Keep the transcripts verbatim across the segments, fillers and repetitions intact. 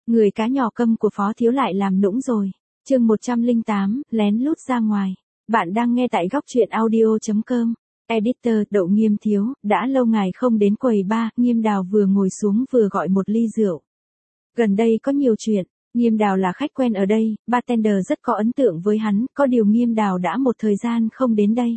Người cá nhỏ câm của Phó Thiếu lại làm nũng rồi. Chương một trăm lẻ tám, lén lút ra ngoài. Bạn đang nghe tại góc truyện audio chấm com. Editor, Đậu Nghiêm Thiếu, đã lâu ngày không đến quầy bar, Nghiêm Đào vừa ngồi xuống vừa gọi một ly rượu. Gần đây có nhiều chuyện, Nghiêm Đào là khách quen ở đây, bartender rất có ấn tượng với hắn, có điều Nghiêm Đào đã một thời gian không đến đây.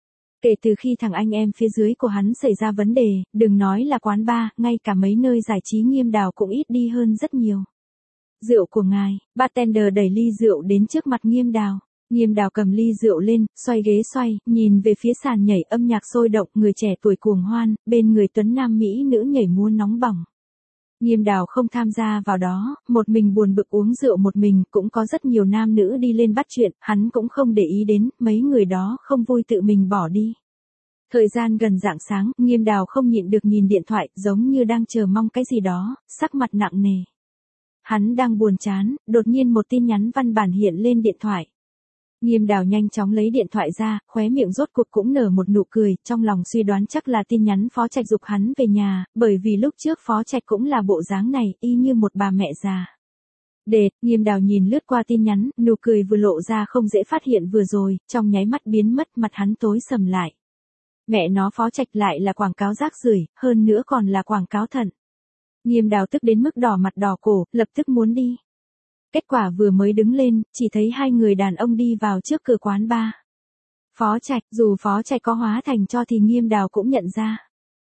Kể từ khi thằng anh em phía dưới của hắn xảy ra vấn đề, đừng nói là quán bar, ngay cả mấy nơi giải trí Nghiêm Đào cũng ít đi hơn rất nhiều. Rượu của ngài, bartender đẩy ly rượu đến trước mặt Nghiêm Đào. Nghiêm Đào cầm ly rượu lên, xoay ghế xoay, nhìn về phía sàn nhảy âm nhạc sôi động, người trẻ tuổi cuồng hoan, bên người tuấn nam mỹ nữ nhảy múa nóng bỏng. Nghiêm Đào không tham gia vào đó, một mình buồn bực uống rượu một mình, cũng có rất nhiều nam nữ đi lên bắt chuyện, hắn cũng không để ý đến, mấy người đó không vui tự mình bỏ đi. Thời gian gần rạng sáng, Nghiêm Đào không nhịn được nhìn điện thoại, giống như đang chờ mong cái gì đó, sắc mặt nặng nề. Hắn đang buồn chán, đột nhiên một tin nhắn văn bản hiện lên điện thoại. Nghiêm Đào nhanh chóng lấy điện thoại ra, khóe miệng rốt cuộc cũng nở một nụ cười, trong lòng suy đoán chắc là tin nhắn Phó Trạch giục hắn về nhà, bởi vì lúc trước Phó Trạch cũng là bộ dáng này, y như một bà mẹ già. Đệt, Nghiêm Đào nhìn lướt qua tin nhắn, nụ cười vừa lộ ra không dễ phát hiện vừa rồi, trong nháy mắt biến mất, mặt hắn tối sầm lại. Mẹ nó, Phó Trạch lại là quảng cáo rác rưởi, hơn nữa còn là quảng cáo thận. Nghiêm Đào tức đến mức đỏ mặt đỏ cổ, lập tức muốn đi. Kết quả vừa mới đứng lên, chỉ thấy hai người đàn ông đi vào trước cửa quán bar. Phó Trạch, dù Phó Trạch có hóa thành cho thì Nghiêm Đào cũng nhận ra.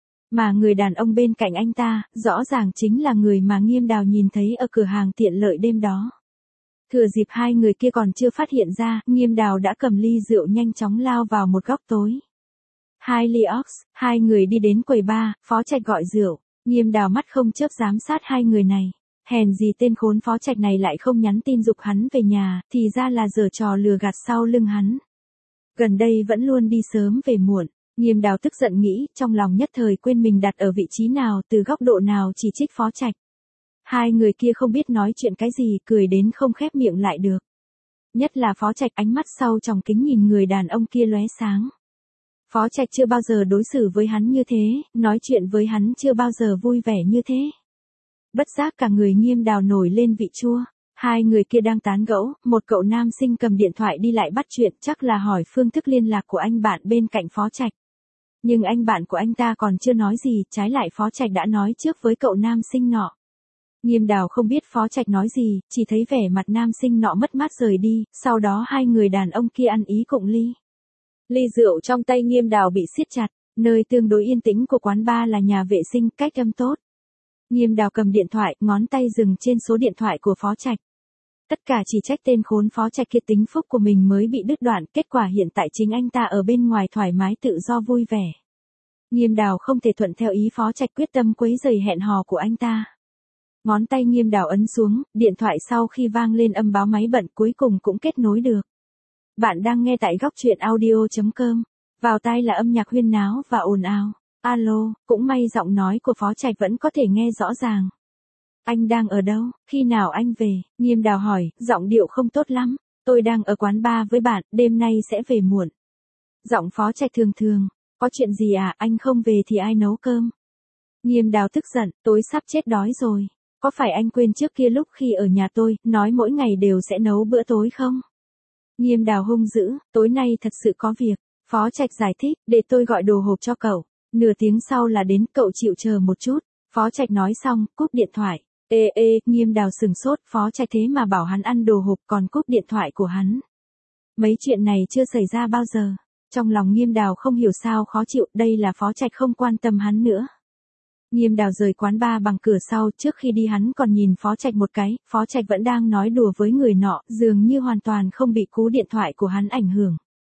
Mà người đàn ông bên cạnh anh ta, rõ ràng chính là người mà Nghiêm Đào nhìn thấy ở cửa hàng tiện lợi đêm đó. Thừa dịp hai người kia còn chưa phát hiện ra, Nghiêm Đào đã cầm ly rượu nhanh chóng lao vào một góc tối. Hai ly ox, hai người đi đến quầy bar, Phó Trạch gọi rượu. Nghiêm Đào mắt không chớp giám sát hai người này. Hèn gì tên khốn Phó Trạch này lại không nhắn tin giục hắn về nhà, thì ra là giở trò lừa gạt sau lưng hắn. Gần đây vẫn luôn đi sớm về muộn. Nghiêm Đào tức giận nghĩ, trong lòng nhất thời quên mình đặt ở vị trí nào, từ góc độ nào chỉ trích Phó Trạch. Hai người kia không biết nói chuyện cái gì, cười đến không khép miệng lại được. Nhất là Phó Trạch, ánh mắt sau tròng kính nhìn người đàn ông kia lóe sáng. Phó Trạch chưa bao giờ đối xử với hắn như thế, nói chuyện với hắn chưa bao giờ vui vẻ như thế. Bất giác cả người Nghiêm Đào nổi lên vị chua. Hai người kia đang tán gẫu, một cậu nam sinh cầm điện thoại đi lại bắt chuyện, chắc là hỏi phương thức liên lạc của anh bạn bên cạnh Phó Trạch. Nhưng anh bạn của anh ta còn chưa nói gì, trái lại Phó Trạch đã nói trước với cậu nam sinh nọ. Nghiêm Đào không biết Phó Trạch nói gì, chỉ thấy vẻ mặt nam sinh nọ mất mát rời đi, sau đó hai người đàn ông kia ăn ý cụng ly. Ly rượu trong tay Nghiêm Đào bị siết chặt, nơi tương đối yên tĩnh của quán bar là nhà vệ sinh, cách âm tốt. Nghiêm Đào cầm điện thoại, ngón tay dừng trên số điện thoại của Phó Trạch. Tất cả chỉ trách tên khốn Phó Trạch kia tính phúc của mình mới bị đứt đoạn, kết quả hiện tại chính anh ta ở bên ngoài thoải mái tự do vui vẻ. Nghiêm Đào không thể thuận theo ý Phó Trạch, quyết tâm quấy rầy hẹn hò của anh ta. Ngón tay Nghiêm Đào ấn xuống, điện thoại sau khi vang lên âm báo máy bận cuối cùng cũng kết nối được. Bạn đang nghe tại góc truyện audio chấm com. Vào tai là âm nhạc huyên náo và ồn ào. Alo, cũng may giọng nói của Phó Trạch vẫn có thể nghe rõ ràng. Anh đang ở đâu, khi nào anh về? Nghiêm Đào hỏi, giọng điệu không tốt lắm. Tôi đang ở quán bar với bạn, đêm nay sẽ về muộn. Giọng Phó Trạch thường thường, có chuyện gì à, anh không về thì ai nấu cơm? Nghiêm Đào tức giận, tối sắp chết đói rồi. Có phải anh quên trước kia lúc khi ở nhà tôi, nói mỗi ngày đều sẽ nấu bữa tối không? Nghiêm Đào hung dữ, tối nay thật sự có việc. Phó Trạch giải thích, để tôi gọi đồ hộp cho cậu. Nửa tiếng sau là đến, cậu chịu chờ một chút. Phó Trạch nói xong, cúp điện thoại. Ê ê, Nghiêm Đào sừng sốt, Phó Trạch thế mà bảo hắn ăn đồ hộp còn cúp điện thoại của hắn. Mấy chuyện này chưa xảy ra bao giờ. Trong lòng Nghiêm Đào không hiểu sao khó chịu, đây là Phó Trạch không quan tâm hắn nữa. Nghiêm Đào rời quán bar bằng cửa sau, trước khi đi hắn còn nhìn Phó Trạch một cái, Phó Trạch vẫn đang nói đùa với người nọ, dường như hoàn toàn không bị cú điện thoại của hắn ảnh hưởng.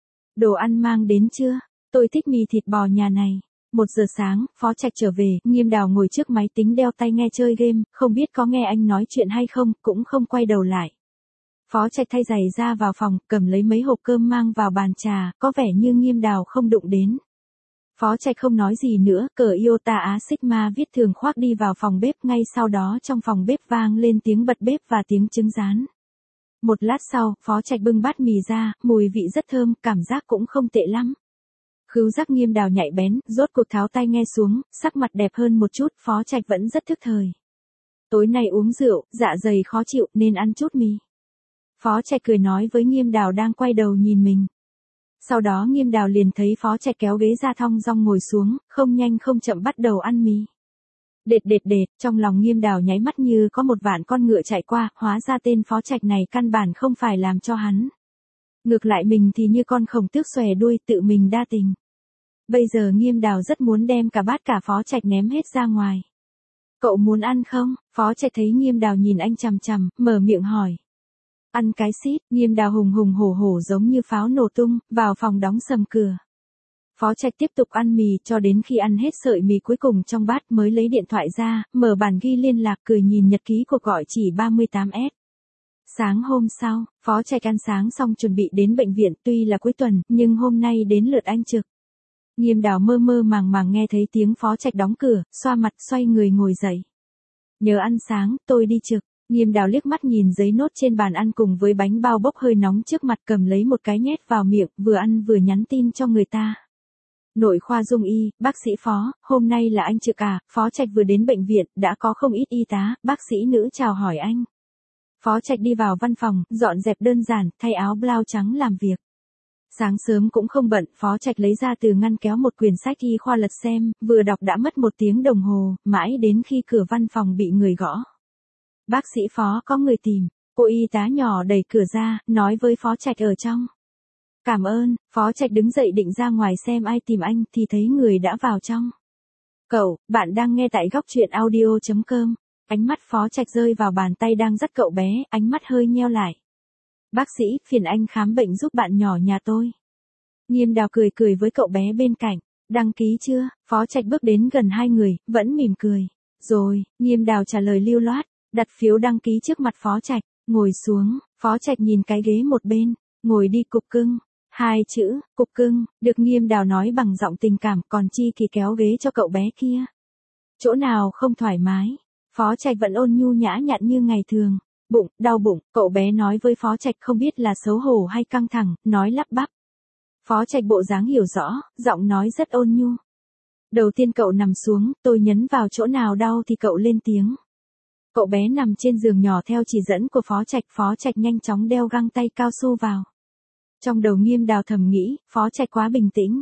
Đồ ăn mang đến chưa? Tôi thích mì thịt bò nhà này. Một giờ sáng, Phó Trạch trở về, Nghiêm Đào ngồi trước máy tính đeo tai nghe chơi game, không biết có nghe anh nói chuyện hay không, cũng không quay đầu lại. Phó Trạch thay giày ra vào phòng, cầm lấy mấy hộp cơm mang vào bàn trà, có vẻ như Nghiêm Đào không đụng đến. Phó Trạch không nói gì nữa, cờ Iota Á Sigma viết thường khoác đi vào phòng bếp, ngay sau đó trong phòng bếp vang lên tiếng bật bếp và tiếng trứng rán. Một lát sau, Phó Trạch bưng bát mì ra, mùi vị rất thơm, cảm giác cũng không tệ lắm. Khứu giác Nghiêm Đào nhạy bén, rốt cuộc tháo tai nghe xuống, sắc mặt đẹp hơn một chút, Phó Trạch vẫn rất thức thời. Tối nay uống rượu, dạ dày khó chịu nên ăn chút mì. Phó Trạch cười nói với Nghiêm Đào đang quay đầu nhìn mình. Sau đó Nghiêm Đào liền thấy Phó Trạch kéo ghế ra thong dong ngồi xuống, không nhanh không chậm bắt đầu ăn mì. Đệt đệt đệt, trong lòng Nghiêm Đào nháy mắt như có một vạn con ngựa chạy qua, hóa ra tên Phó Trạch này căn bản không phải làm cho hắn. Ngược lại mình thì như con khổng tước xòe đuôi tự mình đa tình. Bây giờ Nghiêm Đào rất muốn đem cả bát cả Phó Trạch ném hết ra ngoài. Cậu muốn ăn không? Phó Trạch thấy Nghiêm Đào nhìn anh chằm chằm, mở miệng hỏi. Ăn cái xít, Nghiêm Đào hùng hùng hổ hổ giống như pháo nổ tung, vào phòng đóng sầm cửa. Phó Trạch tiếp tục ăn mì cho đến khi ăn hết sợi mì cuối cùng trong bát mới lấy điện thoại ra, mở bản ghi liên lạc cười nhìn nhật ký cuộc gọi chỉ ba mươi tám S. Sáng hôm sau, Phó Trạch ăn sáng xong chuẩn bị đến bệnh viện, tuy là cuối tuần, nhưng hôm nay đến lượt anh trực. Nghiêm Đào mơ mơ màng màng nghe thấy tiếng Phó Trạch đóng cửa, xoa mặt xoay người ngồi dậy. Nhớ ăn sáng, tôi đi trực. Nghiêm Đào liếc mắt nhìn giấy nốt trên bàn ăn cùng với bánh bao bốc hơi nóng trước mặt, cầm lấy một cái nhét vào miệng, vừa ăn vừa nhắn tin cho người ta. Nội khoa Dung Y, bác sĩ Phó, hôm nay là anh trực à? Phó Trạch vừa đến bệnh viện, đã có không ít y tá, bác sĩ nữ chào hỏi anh. Phó Trạch đi vào văn phòng, dọn dẹp đơn giản, thay áo blau trắng làm việc. Sáng sớm cũng không bận, Phó Trạch lấy ra từ ngăn kéo một quyển sách y khoa lật xem, vừa đọc đã mất một tiếng đồng hồ, mãi đến khi cửa văn phòng bị người gõ. Bác sĩ Phó, có người tìm. Cô y tá nhỏ đẩy cửa ra, nói với Phó Trạch ở trong. Cảm ơn. Phó Trạch đứng dậy định ra ngoài xem ai tìm anh thì thấy người đã vào trong. Cậu, bạn đang nghe tại góc truyện audio chấm com. Ánh mắt Phó Trạch rơi vào bàn tay đang dắt cậu bé, ánh mắt hơi nheo lại. Bác sĩ, phiền anh khám bệnh giúp bạn nhỏ nhà tôi. Nghiêm Đào cười cười với cậu bé bên cạnh. Đăng ký chưa? Phó Trạch bước đến gần hai người, vẫn mỉm cười. Rồi, Nghiêm Đào trả lời lưu loát. Đặt phiếu đăng ký trước mặt Phó Trạch, ngồi xuống, Phó Trạch nhìn cái ghế một bên, ngồi đi cục cưng. Hai chữ, cục cưng, được Nghiêm Đào nói bằng giọng tình cảm, còn Chi thì kéo ghế cho cậu bé kia. Chỗ nào không thoải mái? Phó Trạch vẫn ôn nhu nhã nhặn như ngày thường. Bụng, đau bụng, cậu bé nói với Phó Trạch không biết là xấu hổ hay căng thẳng, nói lắp bắp. Phó Trạch bộ dáng hiểu rõ, giọng nói rất ôn nhu. Đầu tiên cậu nằm xuống, tôi nhấn vào chỗ nào đau thì cậu lên tiếng. Cậu bé nằm trên giường nhỏ theo chỉ dẫn của Phó Trạch, Phó Trạch nhanh chóng đeo găng tay cao su vào. Trong đầu Nghiêm Đào thầm nghĩ, Phó Trạch quá bình tĩnh.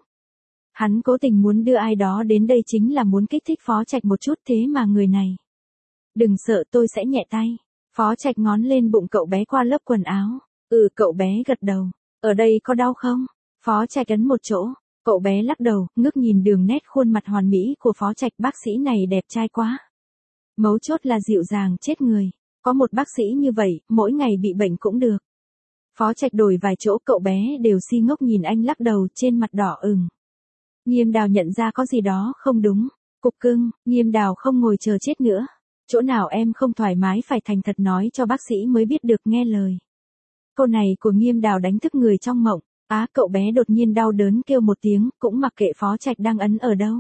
Hắn cố tình muốn đưa ai đó đến đây chính là muốn kích thích Phó Trạch một chút, thế mà người này. Đừng sợ, tôi sẽ nhẹ tay. Phó Trạch ngón lên bụng cậu bé qua lớp quần áo. Ừ, cậu bé gật đầu. Ở đây có đau không? Phó Trạch ấn một chỗ. Cậu bé lắc đầu, ngước nhìn đường nét khuôn mặt hoàn mỹ của Phó Trạch, bác sĩ này đẹp trai quá. Mấu chốt là dịu dàng chết người. Có một bác sĩ như vậy, mỗi ngày bị bệnh cũng được. Phó Trạch đổi vài chỗ, cậu bé đều si ngốc nhìn anh lắc đầu, trên mặt đỏ ửng. Nghiêm Đào nhận ra có gì đó không đúng. Cục cưng, Nghiêm Đào không ngồi chờ chết nữa. Chỗ nào em không thoải mái phải thành thật nói cho bác sĩ mới biết được, nghe lời. Câu này của Nghiêm Đào đánh thức người trong mộng. Á, cậu bé đột nhiên đau đớn kêu một tiếng, cũng mặc kệ Phó Trạch đang ấn ở đâu.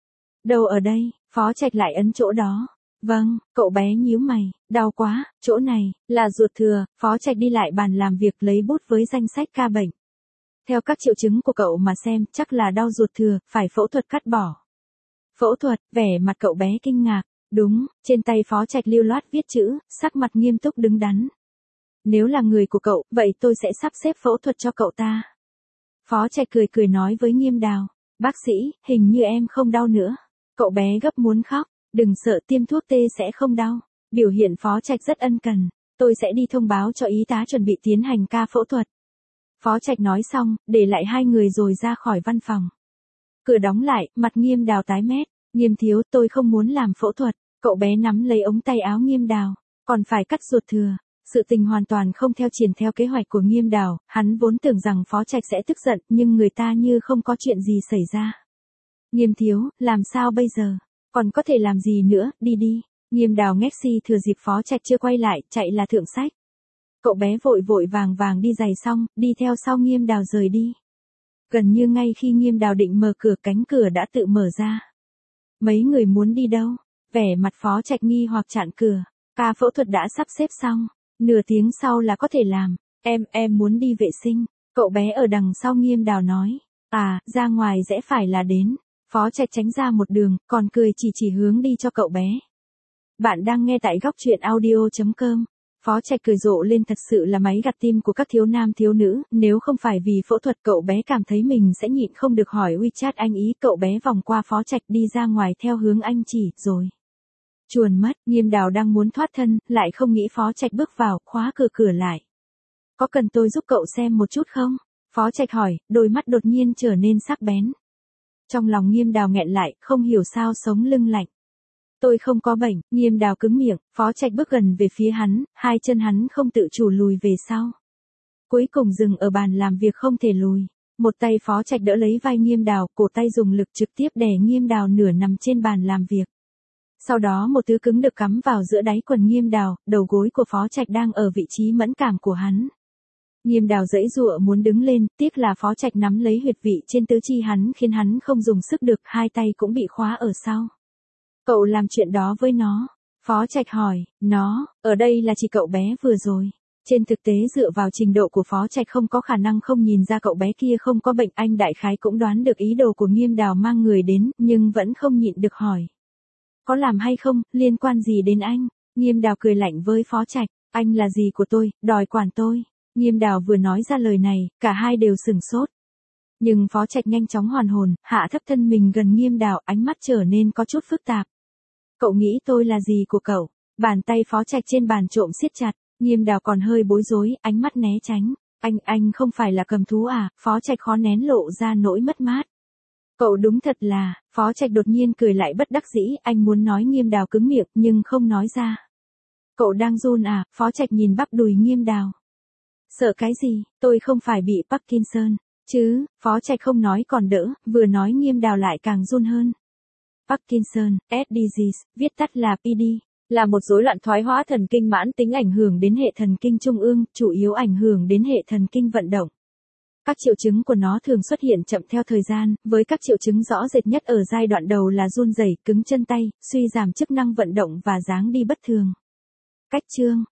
Đâu ở đây? Phó Trạch lại ấn chỗ đó. Vâng, cậu bé nhíu mày, đau quá, chỗ này, là ruột thừa. Phó Trạch đi lại bàn làm việc lấy bút với danh sách ca bệnh. Theo các triệu chứng của cậu mà xem, chắc là đau ruột thừa, phải phẫu thuật cắt bỏ. Phẫu thuật, vẻ mặt cậu bé kinh ngạc. Đúng, trên tay Phó Trạch lưu loát viết chữ, sắc mặt nghiêm túc đứng đắn. Nếu là người của cậu, vậy tôi sẽ sắp xếp phẫu thuật cho cậu ta. Phó Trạch cười cười nói với Nghiêm Đào. Bác sĩ, hình như em không đau nữa. Cậu bé gấp muốn khóc. Đừng sợ, tiêm thuốc tê sẽ không đau. Biểu hiện Phó Trạch rất ân cần. Tôi sẽ đi thông báo cho y tá chuẩn bị tiến hành ca phẫu thuật. Phó Trạch nói xong, để lại hai người rồi ra khỏi văn phòng. Cửa đóng lại, mặt Nghiêm Đào tái mét. Nghiêm thiếu, tôi không muốn làm phẫu thuật. Cậu bé nắm lấy ống tay áo Nghiêm Đào. Còn phải cắt ruột thừa. Sự tình hoàn toàn không theo triển theo kế hoạch của Nghiêm Đào. Hắn vốn tưởng rằng Phó Trạch sẽ tức giận, nhưng người ta như không có chuyện gì xảy ra. Nghiêm thiếu, làm sao bây giờ? Còn có thể làm gì nữa, đi đi. Nghiêm Đào ngét xi thừa dịp Phó Trạch chưa quay lại, chạy là thượng sách. Cậu bé vội vội vàng vàng đi giày xong, đi theo sau Nghiêm Đào rời đi. Gần như ngay khi Nghiêm Đào định mở cửa, cánh cửa đã tự mở ra. Mấy người muốn đi đâu? Vẻ mặt Phó Trạch nghi hoặc chặn cửa. Ca phẫu thuật đã sắp xếp xong, nửa tiếng sau là có thể làm. Em, em muốn đi vệ sinh. Cậu bé ở đằng sau Nghiêm Đào nói. À, ra ngoài rẽ phải là đến. Phó Trạch tránh ra một đường, còn cười chỉ chỉ hướng đi cho cậu bé. Bạn đang nghe tại góc truyện audio chấm com. Phó Trạch cười rộ lên, thật sự là máy gặt tim của các thiếu nam thiếu nữ, nếu không phải vì phẫu thuật cậu bé cảm thấy mình sẽ nhịn không được hỏi WeChat anh ý, cậu bé vòng qua Phó Trạch đi ra ngoài theo hướng anh chỉ, rồi chuồn mất. Nghiêm Đào đang muốn thoát thân, lại không nghĩ Phó Trạch bước vào, khóa cửa cửa lại. Có cần tôi giúp cậu xem một chút không? Phó Trạch hỏi, đôi mắt đột nhiên trở nên sắc bén. Trong lòng Nghiêm Đào nghẹn lại, không hiểu sao sống lưng lạnh. Tôi không có bệnh. Nghiêm Đào cứng miệng. Phó Trạch bước gần về phía hắn, hai chân hắn không tự chủ lùi về sau. Cuối cùng dừng ở bàn làm việc không thể lùi. Một tay Phó Trạch đỡ lấy vai Nghiêm Đào, cổ tay dùng lực trực tiếp đè Nghiêm Đào nửa nằm trên bàn làm việc. Sau đó một thứ cứng được cắm vào giữa đáy quần Nghiêm Đào, đầu gối của Phó Trạch đang ở vị trí mẫn cảm của hắn. Nghiêm Đào giãy giụa muốn đứng lên, tiếc là Phó Trạch nắm lấy huyệt vị trên tứ chi hắn khiến hắn không dùng sức được, hai tay cũng bị khóa ở sau. Cậu làm chuyện đó với nó? Phó Trạch hỏi. Nó, ở đây là chỉ cậu bé vừa rồi. Trên thực tế dựa vào trình độ của Phó Trạch không có khả năng không nhìn ra cậu bé kia không có bệnh, anh đại khái cũng đoán được ý đồ của Nghiêm Đào mang người đến, nhưng vẫn không nhịn được hỏi. Có làm hay không, liên quan gì đến anh? Nghiêm Đào cười lạnh với Phó Trạch. Anh là gì của tôi, đòi quản tôi? Nghiêm Đào vừa nói ra lời này, cả hai đều sửng sốt. Nhưng Phó Trạch nhanh chóng hoàn hồn, hạ thấp thân mình gần Nghiêm Đào, ánh mắt trở nên có chút phức tạp. Cậu nghĩ tôi là gì của cậu? Bàn tay Phó Trạch trên bàn trộm siết chặt, Nghiêm Đào còn hơi bối rối, ánh mắt né tránh. Anh, anh không phải là cầm thú à? Phó Trạch khó nén lộ ra nỗi mất mát. Cậu đúng thật là, Phó Trạch đột nhiên cười lại bất đắc dĩ, anh muốn nói Nghiêm Đào cứng miệng nhưng không nói ra. Cậu đang run à? Phó Trạch nhìn bắp đùi Nghiêm Đào. Sợ cái gì, tôi không phải bị Parkinson, chứ? Phó Trạch không nói còn đỡ, vừa nói Nghiêm Đào lại càng run hơn. Parkinson, ét disease, viết tắt là pê đê, là một rối loạn thoái hóa thần kinh mãn tính ảnh hưởng đến hệ thần kinh trung ương, chủ yếu ảnh hưởng đến hệ thần kinh vận động. Các triệu chứng của nó thường xuất hiện chậm theo thời gian, với các triệu chứng rõ rệt nhất ở giai đoạn đầu là run rẩy, cứng chân tay, suy giảm chức năng vận động và dáng đi bất thường. Cách chương